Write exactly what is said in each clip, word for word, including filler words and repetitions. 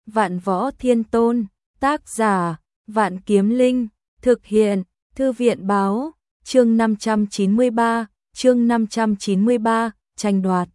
Vạn Võ Thiên Tôn, tác giả, Vạn Kiếm Linh, thực hiện, Thư viện báo, chương năm trăm chín mươi ba, chương năm trăm chín mươi ba, tranh đoạt.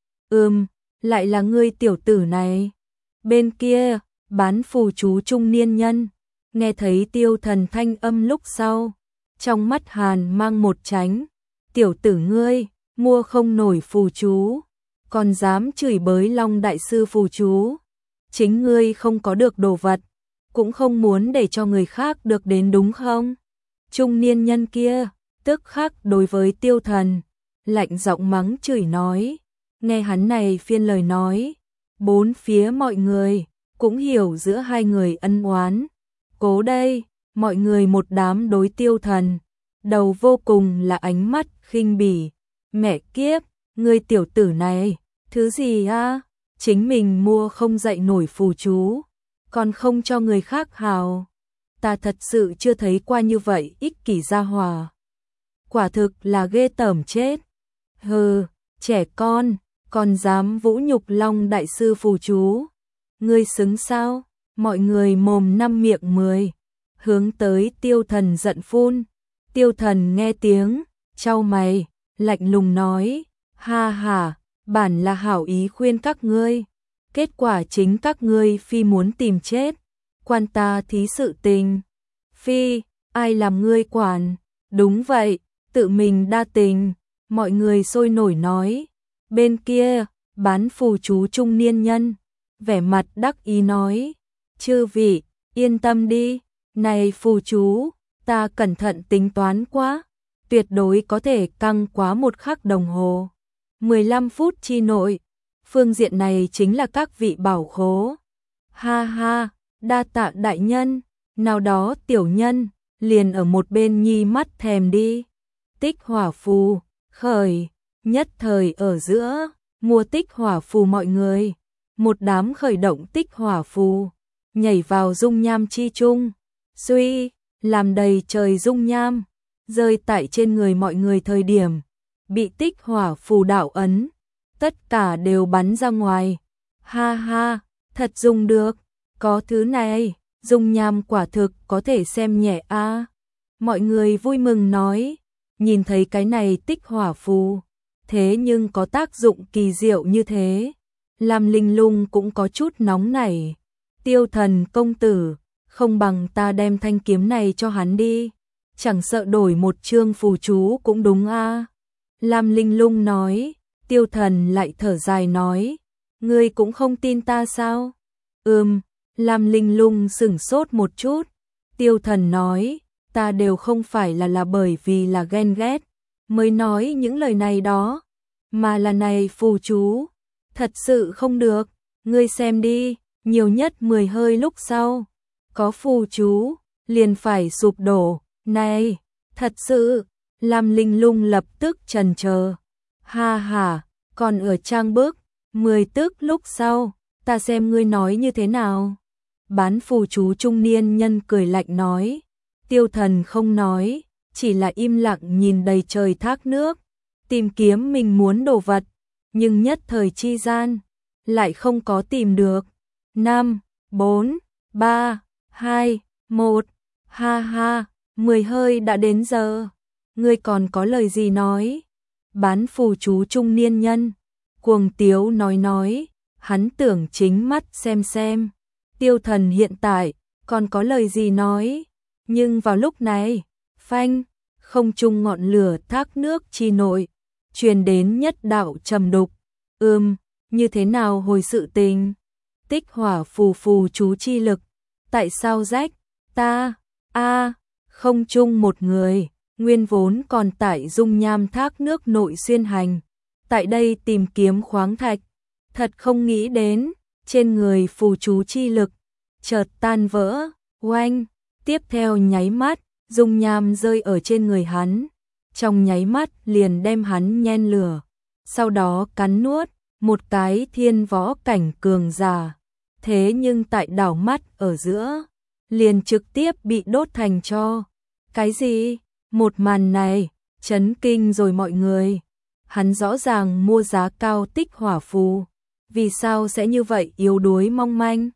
Ừm, lại là ngươi tiểu tử này. Bên kia, bán phù chú trung niên nhân, nghe thấy Tiêu Thần thanh âm lúc sau, trong mắt hàn mang một tránh. Tiểu tử ngươi, mua không nổi phù chú, còn dám chửi bới Long đại sư phù chú. Chính ngươi không có được đồ vật, cũng không muốn để cho người khác được đến đúng không? Trung niên nhân kia, tức khắc đối với Tiêu Thần, lạnh giọng mắng chửi nói. Nghe hắn này phiên lời nói, bốn phía mọi người cũng hiểu giữa hai người ân oán. Cố đây, mọi người một đám đối Tiêu Thần, đầu vô cùng là ánh mắt khinh bỉ. Mẹ kiếp, ngươi tiểu tử này, thứ gì a? Chính mình mua không dậy nổi phù chú, còn không cho người khác hào. Ta thật sự chưa thấy qua như vậy ích kỷ gia hòa. Quả thực là ghê tởm chết. Hừ, trẻ con, còn dám vũ nhục Long đại sư phù chú. Ngươi xứng sao? Mọi người mồm năm miệng mười, hướng tới Tiêu Thần giận phun. Tiêu Thần nghe tiếng, chau mày, lạnh lùng nói, ha ha, bản là hảo ý khuyên các ngươi, kết quả chính các ngươi phi muốn tìm chết, quan ta thí sự tình. Phi, ai làm ngươi quản? Đúng vậy, tự mình đa tình. Mọi người sôi nổi nói. Bên kia, bán phù chú trung niên nhân, vẻ mặt đắc ý nói, chư vị, yên tâm đi, này phù chú, ta cẩn thận tính toán quá, tuyệt đối có thể căng quá một khắc đồng hồ. mười lăm phút chi nội, phương diện này chính là các vị bảo khố. Ha ha, đa tạ đại nhân, nào đó tiểu nhân, liền ở một bên nhi mắt thèm đi. Tích hỏa phù, khởi, nhất thời ở giữa, mua tích hỏa phù mọi người. Một đám khởi động tích hỏa phù, nhảy vào dung nham chi chung. Suy, làm đầy trời dung nham, rơi tại trên người mọi người thời điểm. Bị tích hỏa phù đạo ấn, tất cả đều bắn ra ngoài. Ha ha, thật dùng được, có thứ này, dung nham quả thực có thể xem nhẹ a. Mọi người vui mừng nói, nhìn thấy cái này tích hỏa phù, thế nhưng có tác dụng kỳ diệu như thế. Lam Linh Lung cũng có chút nóng nảy. Tiêu Thần công tử, không bằng ta đem thanh kiếm này cho hắn đi, chẳng sợ đổi một chương phù chú cũng đúng a. Lam Linh Lung nói. Tiêu Thần lại thở dài nói, ngươi cũng không tin ta sao? Ừm, Lam Linh Lung sửng sốt một chút. Tiêu Thần nói, ta đều không phải là là bởi vì là ghen ghét mới nói những lời này đó, mà là này phù chú, thật sự không được, ngươi xem đi, nhiều nhất mười hơi lúc sau, có phù chú, liền phải sụp đổ, này, thật sự. Lam Linh Lung lập tức chần chờ. Ha ha, còn ở trang bức, mười tức lúc sau, ta xem ngươi nói như thế nào. Bán phù chú trung niên nhân cười lạnh nói. Tiêu Thần không nói, chỉ là im lặng nhìn đầy trời thác nước, tìm kiếm mình muốn đồ vật, nhưng nhất thời chi gian, lại không có tìm được. Năm, bốn, ba, hai, một, ha ha, mười hơi đã đến giờ. Ngươi còn có lời gì nói? Bán phù chú trung niên nhân, cuồng tiếu nói nói, hắn tưởng chính mắt xem xem. Tiêu Thần hiện tại, còn có lời gì nói? Nhưng vào lúc này, phanh, không trung ngọn lửa thác nước chi nội, truyền đến nhất đạo trầm đục. Ừm, như thế nào hồi sự tình? Tích hỏa phù phù chú chi lực, tại sao rách? Ta, a, không chung một người. Nguyên vốn còn tại dung nham thác nước nội xuyên hành, tại đây tìm kiếm khoáng thạch, thật không nghĩ đến, trên người phù chú chi lực, chợt tan vỡ, oanh, tiếp theo nháy mắt, dung nham rơi ở trên người hắn, trong nháy mắt liền đem hắn nhen lửa, sau đó cắn nuốt, một cái thiên võ cảnh cường giả, thế nhưng tại đảo mắt ở giữa, liền trực tiếp bị đốt thành tro. Cái gì? Một màn này, chấn kinh rồi mọi người. Hắn rõ ràng mua giá cao tích hỏa phù, vì sao sẽ như vậy yếu đuối mong manh?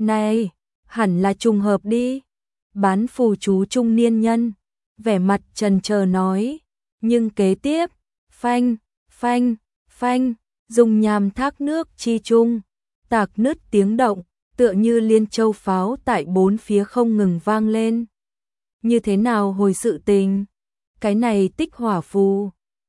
Này, hẳn là trùng hợp đi. Bán phù chú trung niên nhân, vẻ mặt chần chờ nói, nhưng kế tiếp, phanh, phanh, phanh, dung nham thác nước chi trung, tạc nứt tiếng động, tựa như liên châu pháo tại bốn phía không ngừng vang lên. Như thế nào hồi sự tình? Cái này tích hỏa phù.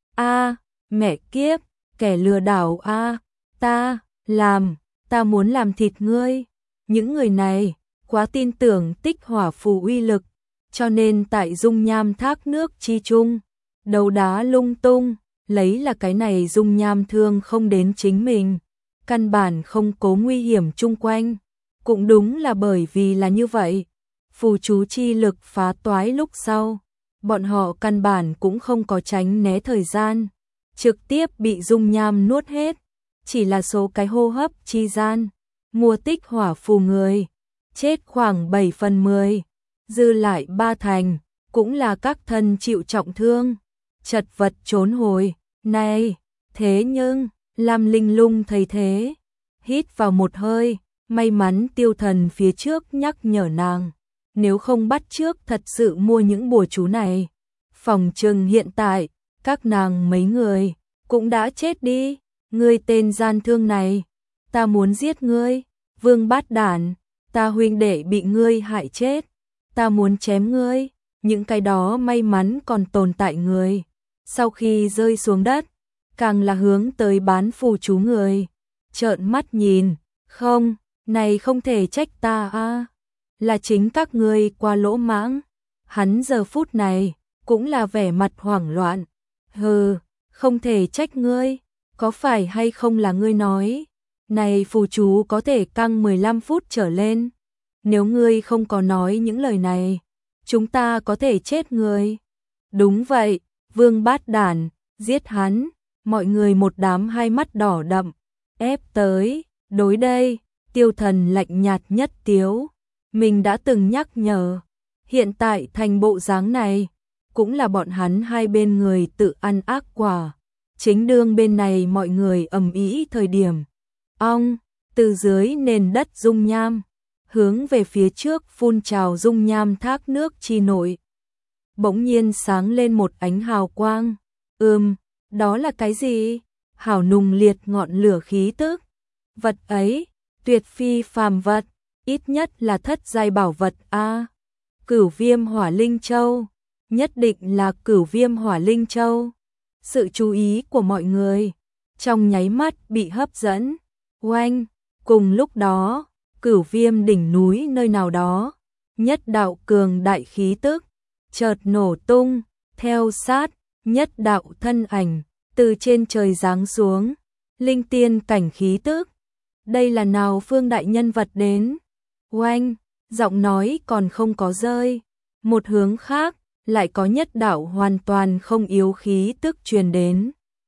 A, mẹ kiếp, kẻ lừa đảo a, ta làm, ta muốn làm thịt ngươi. Những người này quá tin tưởng tích hỏa phù uy lực, cho nên tại dung nham thác nước chi trung, đấu đá lung tung, lấy là cái này dung nham thương không đến chính mình, căn bản không cố nguy hiểm chung quanh. Cũng đúng là bởi vì là như vậy, phù chú chi lực phá toái lúc sau, bọn họ căn bản cũng không có tránh né thời gian, trực tiếp bị dung nham nuốt hết, chỉ là số cái hô hấp chi gian, mua tích hỏa phù người, chết khoảng bảy phần mười, dư lại ba thành, cũng là các thân chịu trọng thương, chật vật trốn hồi. Này, thế nhưng, Lam Linh Lung thấy thế, hít vào một hơi, may mắn Tiêu Thần phía trước nhắc nhở nàng, nếu không bắt trước thật sự mua những bùa chú này, phòng trừng hiện tại, các nàng mấy người, cũng đã chết đi. Ngươi tên gian thương này, ta muốn giết ngươi, Vương Bát Đản, ta huynh đệ bị ngươi hại chết, ta muốn chém ngươi. Những cái đó may mắn còn tồn tại người, sau khi rơi xuống đất, càng là hướng tới bán phù chú người, trợn mắt nhìn, không, này không thể trách ta a, là chính các ngươi qua lỗ mãng. Hắn giờ phút này cũng là vẻ mặt hoảng loạn, hừ, không thể trách ngươi, có phải hay không là ngươi nói, này phù chú có thể căng mười lăm phút trở lên, nếu ngươi không có nói những lời này, chúng ta có thể chết ngươi. Đúng vậy, Vương Bát Đản, giết hắn. Mọi người một đám hai mắt đỏ đậm, ép tới, đối đây, Tiêu Thần lạnh nhạt nhất tiếu, mình đã từng nhắc nhở, hiện tại thành bộ dáng này, cũng là bọn hắn hai bên người tự ăn ác quả. Chính đương bên này mọi người ầm ĩ thời điểm, ong, từ dưới nền đất dung nham, hướng về phía trước phun trào dung nham thác nước chi nội. Bỗng nhiên sáng lên một ánh hào quang, ừm, đó là cái gì? Hảo nùng liệt ngọn lửa khí tức. Vật ấy, tuyệt phi phàm vật, ít nhất là thất giai bảo vật a. Cửu Viêm Hỏa Linh Châu, nhất định là Cửu Viêm Hỏa Linh Châu. Sự chú ý của mọi người trong nháy mắt bị hấp dẫn. Oanh, cùng lúc đó, Cửu Viêm đỉnh núi nơi nào đó, nhất đạo cường đại khí tức chợt nổ tung, theo sát nhất đạo thân ảnh từ trên trời giáng xuống, linh tiên cảnh khí tức. Đây là nào phương đại nhân vật đến? Oanh, giọng nói còn không có rơi, một hướng khác lại có nhất đạo hoàn toàn không yếu khí tức truyền đến.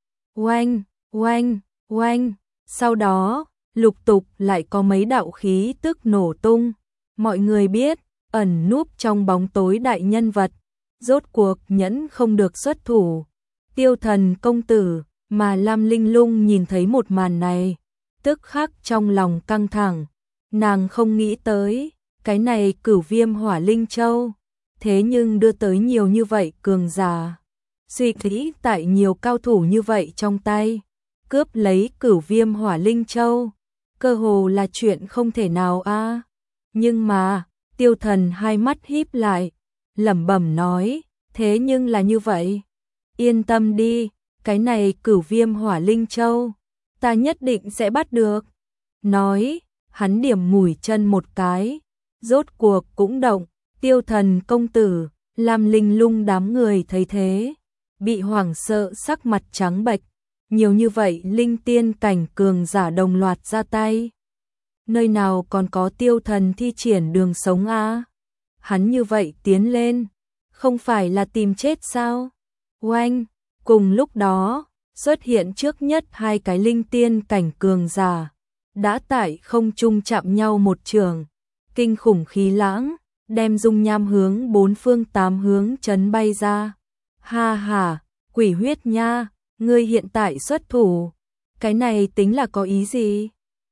Oanh, oanh, oanh, sau đó, lục tục lại có mấy đạo khí tức nổ tung. Mọi người biết, ẩn núp trong bóng tối đại nhân vật, rốt cuộc nhẫn không được xuất thủ. Tiêu Thần công tử, mà Lam Linh Lung nhìn thấy một màn này, tức khắc trong lòng căng thẳng. Nàng không nghĩ tới, cái này Cửu Viêm Hỏa Linh Châu, thế nhưng đưa tới nhiều như vậy cường giả. Suy nghĩ tại nhiều cao thủ như vậy trong tay, cướp lấy Cửu Viêm Hỏa Linh Châu, cơ hồ là chuyện không thể nào a. Nhưng mà, Tiêu Thần hai mắt híp lại, lẩm bẩm nói, thế nhưng là như vậy. Yên tâm đi, cái này Cửu Viêm Hỏa Linh Châu, ta nhất định sẽ bắt được. Nói, hắn điểm mũi chân một cái, rốt cuộc cũng động. Tiêu Thần công tử, Lam Linh Lung đám người thấy thế, bị hoảng sợ sắc mặt trắng bệch. Nhiều như vậy linh tiên cảnh cường giả đồng loạt ra tay, nơi nào còn có Tiêu Thần thi triển đường sống a? Hắn như vậy tiến lên, không phải là tìm chết sao? Oanh, cùng lúc đó, xuất hiện trước nhất hai cái linh tiên cảnh cường giả, đã tại không trung chạm nhau một trường, kinh khủng khí lãng, đem dung nham hướng bốn phương tám hướng chấn bay ra. Ha ha, quỷ huyết nha, ngươi hiện tại xuất thủ, cái này tính là có ý gì?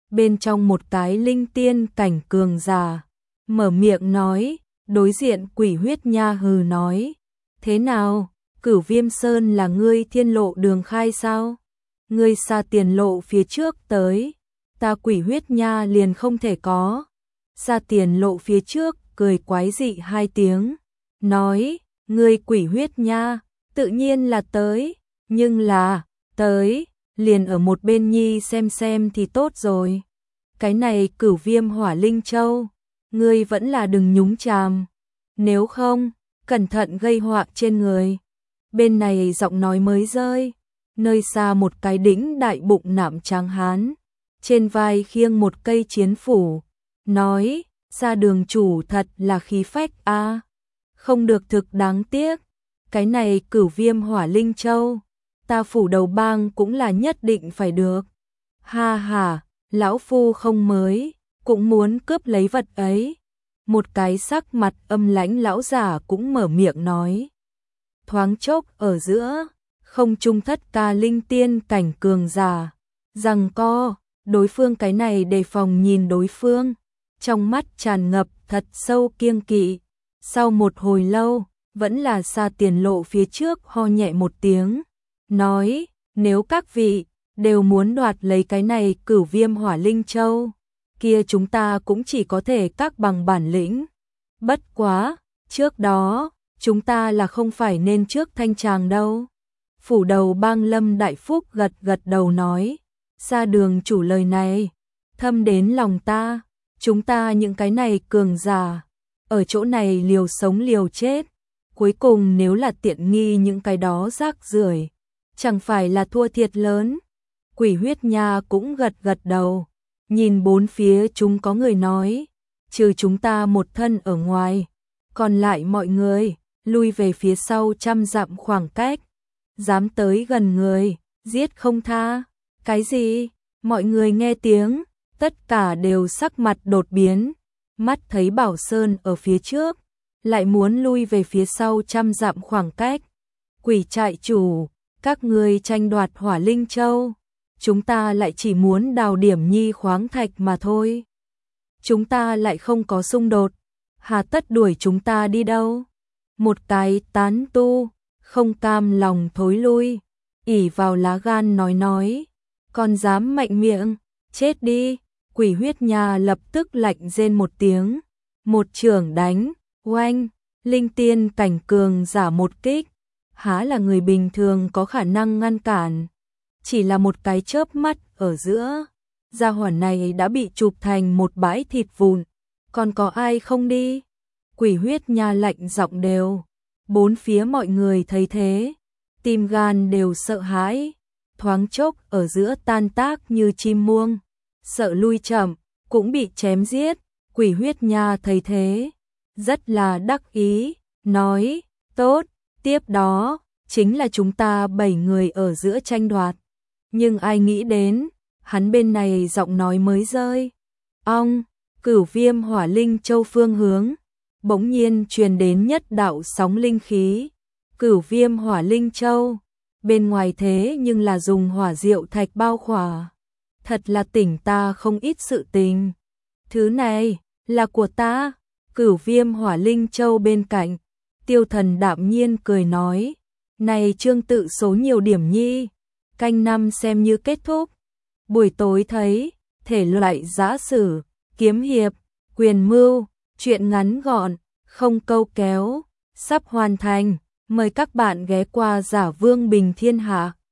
bên trong một cái linh tiên cảnh cường giả, mở miệng nói, đối diện Quỷ Huyết Nha hừ nói, thế nào, Cửu Viêm Sơn là ngươi thiên lộ đường khai sao? Ngươi xa tiền lộ phía trước tới, ta Quỷ Huyết Nha liền không thể có. Xa tiền lộ phía trước, cười quái dị hai tiếng, nói, ngươi Quỷ Huyết Nha, tự nhiên là tới, nhưng là, tới, liền ở một bên nhi xem xem thì tốt rồi. Cái này Cửu Viêm Hỏa Linh Châu, ngươi vẫn là đừng nhúng chàm, nếu không, cẩn thận gây họa trên người. Bên này giọng nói mới rơi, nơi xa một cái đĩnh đại bụng nạm tráng hán, trên vai khiêng một cây chiến phủ, nói, Sa đường chủ thật là khí phách a, à. Không được thực đáng tiếc, cái này Cửu Viêm Hỏa Linh Châu, ta phủ đầu bang cũng là nhất định phải được. Ha ha, lão phu không mới, cũng muốn cướp lấy vật ấy. Một cái sắc mặt âm lãnh lão giả cũng mở miệng nói. Thoáng chốc ở giữa, không trung thất ca linh tiên cảnh cường giả, rằng co, đối phương cái này đề phòng nhìn đối phương, trong mắt tràn ngập thật sâu kiêng kỵ. Sau một hồi lâu, vẫn là xa tiền lộ phía trước ho nhẹ một tiếng, nói, nếu các vị đều muốn đoạt lấy cái này Cửu Viêm Hỏa Linh Châu, kia chúng ta cũng chỉ có thể các bằng bản lĩnh. Bất quá, trước đó, chúng ta là không phải nên trước thanh tràng đâu. Phủ đầu bang Lâm Đại Phúc gật gật đầu nói, Sa đường chủ lời này, thâm đến lòng ta, chúng ta những cái này cường giả, ở chỗ này liều sống liều chết, cuối cùng nếu là tiện nghi những cái đó rác rưởi, chẳng phải là thua thiệt lớn. Quỷ Huyết Nha cũng gật gật đầu, nhìn bốn phía chúng có người nói, trừ chúng ta một thân ở ngoài, còn lại mọi người, lui về phía sau trăm dặm khoảng cách, dám tới gần người, giết không tha. Cái gì? Mọi người nghe tiếng, tất cả đều sắc mặt đột biến, mắt thấy Bảo Sơn ở phía trước, lại muốn lui về phía sau trăm dặm khoảng cách. Quỷ trại chủ, các ngươi tranh đoạt Hỏa Linh Châu, chúng ta lại chỉ muốn đào điểm nhi khoáng thạch mà thôi. Chúng ta lại không có xung đột, hà tất đuổi chúng ta đi đâu? Một cái tán tu, không cam lòng thối lui, ỉ vào lá gan nói nói, còn dám mạnh miệng, chết đi. Quỷ Huyết Nha lập tức lạnh rên một tiếng, một chưởng đánh, oanh, linh tiên cảnh cường giả một kích, há là người bình thường có khả năng ngăn cản. Chỉ là một cái chớp mắt ở giữa, gia hỏa này đã bị chụp thành một bãi thịt vụn, còn có ai không đi? Quỷ Huyết Nha lạnh giọng đều, bốn phía mọi người thấy thế, tim gan đều sợ hãi, thoáng chốc ở giữa tan tác như chim muông, sợ lui chậm, cũng bị chém giết. Quỷ Huyết Nha thấy thế, rất là đắc ý, nói, tốt, tiếp đó, chính là chúng ta bảy người ở giữa tranh đoạt. Nhưng ai nghĩ đến, hắn bên này giọng nói mới rơi, ong, Cửu Viêm Hỏa Linh Châu phương hướng, bỗng nhiên truyền đến nhất đạo sóng linh khí. Cửu Viêm Hỏa Linh Châu, bên ngoài thế nhưng là dùng hỏa diệu thạch bao khỏa, thật là tỉnh ta không ít sự tình. Thứ này, là của ta. Cửu Viêm Hỏa Linh Châu bên cạnh, Tiêu Thần đạm nhiên cười nói, này chương tự số nhiều điểm nhi, canh năm xem như kết thúc. Buổi tối thấy, thể loại giã sử, kiếm hiệp, quyền mưu, truyện ngắn gọn, không câu kéo, sắp hoàn thành, mời các bạn ghé qua Giả Vương Bình Thiên Hạ.